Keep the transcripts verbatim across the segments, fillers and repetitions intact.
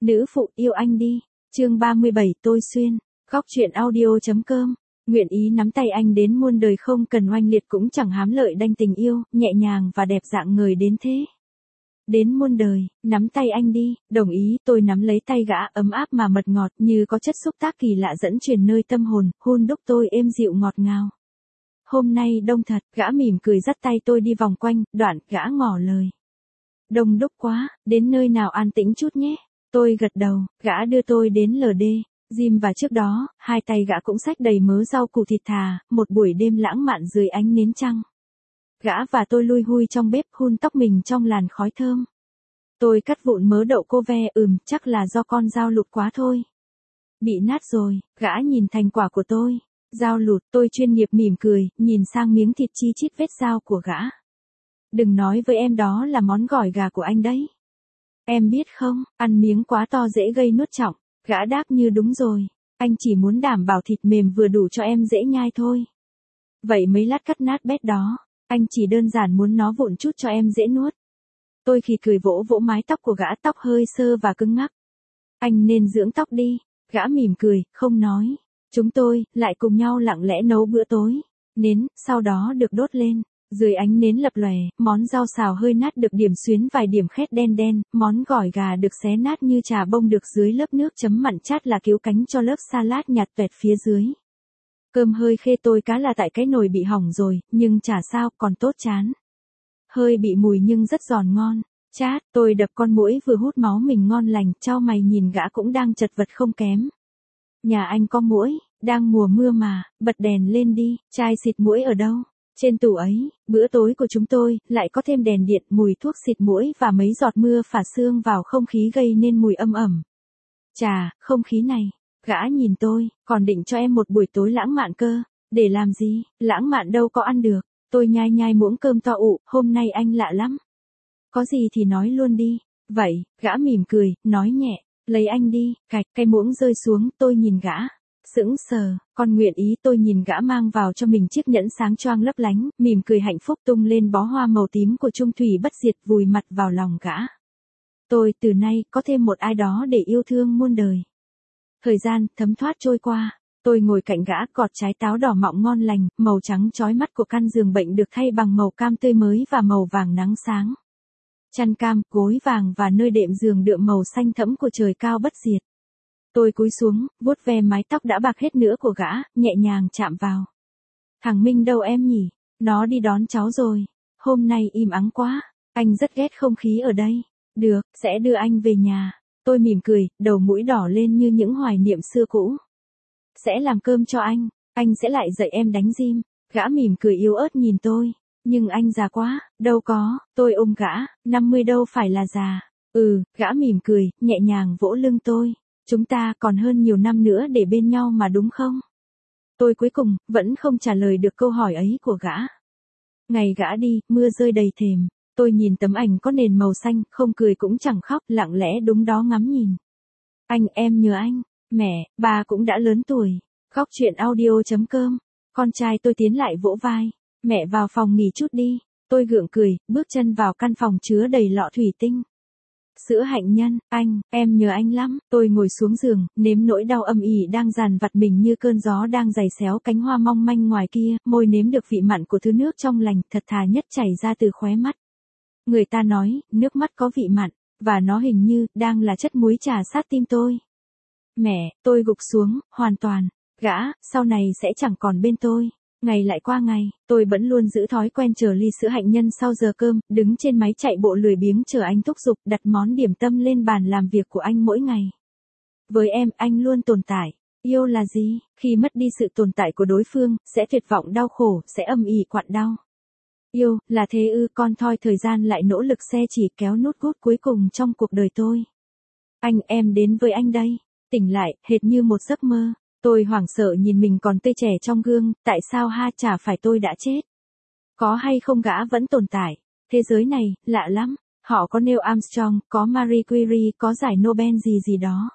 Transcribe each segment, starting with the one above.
Nữ phụ yêu anh đi. Chương ba mươi bảy tôi xuyên. Góc truyện audio.com. Nguyện ý nắm tay anh đến muôn đời không cần oanh liệt cũng chẳng hám lợi đanh tình yêu, nhẹ nhàng và đẹp dạng người đến thế. Đến muôn đời, nắm tay anh đi, đồng ý, tôi nắm lấy tay gã ấm áp mà mật ngọt như có chất xúc tác kỳ lạ dẫn truyền nơi tâm hồn, hun đúc tôi êm dịu ngọt ngào. Hôm nay đông thật, gã mỉm cười dắt tay tôi đi vòng quanh, đoạn gã ngỏ lời. Đông đúc quá, đến nơi nào an tĩnh chút nhé. Tôi gật đầu, gã đưa tôi đến lờ đê, gym và trước đó, hai tay gã cũng xách đầy mớ rau củ thịt thà, một buổi đêm lãng mạn dưới ánh nến trăng. Gã và tôi lui hui trong bếp hun tóc mình trong làn khói thơm. Tôi cắt vụn mớ đậu cô ve ừm chắc là do con dao lụt quá thôi. Bị nát rồi, gã nhìn thành quả của tôi. Dao lụt, tôi chuyên nghiệp mỉm cười, nhìn sang miếng thịt chi chít vết dao của gã. Đừng nói với em đó là món gỏi gà của anh đấy. Em biết không, ăn miếng quá to dễ gây nuốt trọng. Gã đáp như đúng rồi. Anh chỉ muốn đảm bảo thịt mềm vừa đủ cho em dễ nhai thôi. Vậy mấy lát cắt nát bét đó, anh chỉ đơn giản muốn nó vụn chút cho em dễ nuốt. Tôi khi cười vỗ vỗ mái tóc của gã, tóc hơi sơ và cứng ngắc. Anh nên dưỡng tóc đi. Gã mỉm cười, không nói. Chúng tôi lại cùng nhau lặng lẽ nấu bữa tối. Nến sau đó được đốt lên. Dưới ánh nến lập lòe, món rau xào hơi nát được điểm xuyến vài điểm khét đen đen, món gỏi gà được xé nát như trà bông được dưới lớp nước chấm mặn chát là cứu cánh cho lớp salad nhạt tuẹt phía dưới. Cơm hơi khê tôi cá là tại cái nồi bị hỏng rồi, nhưng chả sao, còn tốt chán. Hơi bị mùi nhưng rất giòn ngon. Chát, tôi đập con muỗi vừa hút máu mình ngon lành, chau mày nhìn gã cũng đang chật vật không kém. Nhà anh có muỗi, đang mùa mưa mà, bật đèn lên đi, chai xịt muỗi ở đâu? Trên tủ ấy, bữa tối của chúng tôi, lại có thêm đèn điện, mùi thuốc xịt muỗi và mấy giọt mưa phả sương vào không khí gây nên mùi âm ẩm. Chà, không khí này, gã nhìn tôi, còn định cho em một buổi tối lãng mạn cơ, để làm gì, lãng mạn đâu có ăn được, tôi nhai nhai muỗng cơm to ụ, hôm nay anh lạ lắm. Có gì thì nói luôn đi, vậy, gã mỉm cười, nói nhẹ, lấy anh đi, cạch, cái muỗng rơi xuống, tôi nhìn gã. Sững sờ, con nguyện ý tôi nhìn gã mang vào cho mình chiếc nhẫn sáng choang lấp lánh, mỉm cười hạnh phúc tung lên bó hoa màu tím của trung thủy bất diệt vùi mặt vào lòng gã. Tôi từ nay có thêm một ai đó để yêu thương muôn đời. Thời gian thấm thoát trôi qua, tôi ngồi cạnh gã gọt trái táo đỏ mọng ngon lành, màu trắng chói mắt của căn giường bệnh được thay bằng màu cam tươi mới và màu vàng nắng sáng. Chăn cam, gối vàng và nơi đệm giường đượm màu xanh thẫm của trời cao bất diệt. Tôi cúi xuống, vuốt ve mái tóc đã bạc hết nữa của gã, nhẹ nhàng chạm vào. Thằng Minh đâu em nhỉ? Nó đi đón cháu rồi. Hôm nay im ắng quá. Anh rất ghét không khí ở đây. Được, sẽ đưa anh về nhà. Tôi mỉm cười, đầu mũi đỏ lên như những hoài niệm xưa cũ. Sẽ làm cơm cho anh. Anh sẽ lại dạy em đánh gym. Gã mỉm cười yếu ớt nhìn tôi. Nhưng anh già quá. Đâu có, tôi ôm gã. năm mươi đâu phải là già. Ừ, gã mỉm cười, nhẹ nhàng vỗ lưng tôi. Chúng ta còn hơn nhiều năm nữa để bên nhau mà đúng không? Tôi cuối cùng, vẫn không trả lời được câu hỏi ấy của gã. Ngày gã đi, mưa rơi đầy thềm. Tôi nhìn tấm ảnh có nền màu xanh, không cười cũng chẳng khóc, lặng lẽ đúng đó ngắm nhìn. Anh em nhớ anh. Mẹ, bà cũng đã lớn tuổi. Góc truyện audio.com. Con trai tôi tiến lại vỗ vai. Mẹ vào phòng nghỉ chút đi. Tôi gượng cười, bước chân vào căn phòng chứa đầy lọ thủy tinh. Sữa hạnh nhân, anh, em nhớ anh lắm. Tôi ngồi xuống giường, nếm nỗi đau âm ỉ đang dằn vặt mình như cơn gió đang giày xéo cánh hoa mong manh ngoài kia, môi nếm được vị mặn của thứ nước trong lành, thật thà nhất chảy ra từ khóe mắt. Người ta nói, nước mắt có vị mặn, và nó hình như, đang là chất muối trà sát tim tôi. Mẹ, tôi gục xuống, hoàn toàn. Gã, sau này sẽ chẳng còn bên tôi. Ngày lại qua ngày, tôi vẫn luôn giữ thói quen chờ ly sữa hạnh nhân sau giờ cơm, đứng trên máy chạy bộ lười biếng chờ anh thúc giục đặt món điểm tâm lên bàn làm việc của anh mỗi ngày. Với em, anh luôn tồn tại. Yêu là gì? Khi mất đi sự tồn tại của đối phương, sẽ tuyệt vọng đau khổ, sẽ âm ỉ quặn đau. Yêu, là thế ư, con thoi thời gian lại nỗ lực xe chỉ kéo nút gút cuối cùng trong cuộc đời tôi. Anh, em đến với anh đây. Tỉnh lại, hệt như một giấc mơ. Tôi hoảng sợ nhìn mình còn tươi trẻ trong gương, tại sao ha chả phải tôi đã chết. Có hay không gã vẫn tồn tại. Thế giới này, lạ lắm. Họ có Neil Armstrong, có Marie Curie, có giải Nobel gì gì đó.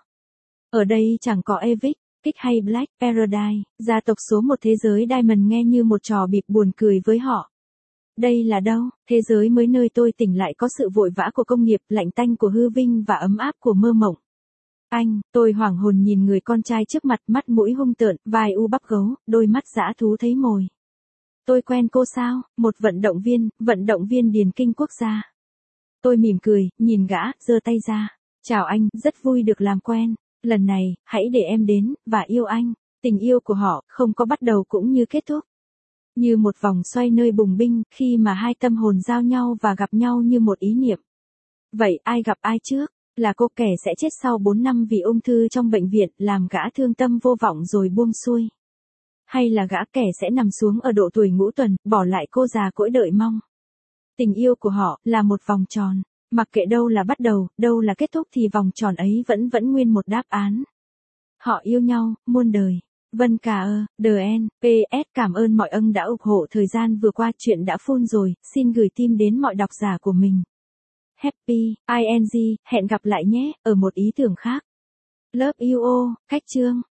Ở đây chẳng có Evic, Kick hay Black Paradise, gia tộc số một thế giới Diamond nghe như một trò bịp buồn cười với họ. Đây là đâu? Thế giới mới nơi tôi tỉnh lại có sự vội vã của công nghiệp, lạnh tanh của hư vinh và ấm áp của mơ mộng. Anh, tôi hoảng hồn nhìn người con trai trước mặt, mắt mũi hung tợn, vai u bắp gấu, đôi mắt dã thú thấy mồi. Tôi quen cô sao? Một vận động viên, vận động viên điền kinh quốc gia. Tôi mỉm cười, nhìn gã, giơ tay ra. Chào anh, rất vui được làm quen. Lần này, hãy để em đến, và yêu anh. Tình yêu của họ, không có bắt đầu cũng như kết thúc. Như một vòng xoay nơi bùng binh, khi mà hai tâm hồn giao nhau và gặp nhau như một ý niệm. Vậy, ai gặp ai trước? Là cô kẻ sẽ chết sau bốn năm vì ung thư trong bệnh viện, làm gã thương tâm vô vọng rồi buông xuôi. Hay là gã kẻ sẽ nằm xuống ở độ tuổi ngũ tuần, bỏ lại cô già cỗi đợi mong. Tình yêu của họ, là một vòng tròn. Mặc kệ đâu là bắt đầu, đâu là kết thúc thì vòng tròn ấy vẫn vẫn nguyên một đáp án. Họ yêu nhau, muôn đời. Vân Cà ơ, đê en, pê ét cảm ơn mọi ân đã ủng hộ thời gian vừa qua, chuyện đã full rồi, xin gửi tim đến mọi độc giả của mình. Happy, ing, hẹn gặp lại nhé, ở một ý tưởng khác. Love you all, Khách Trương.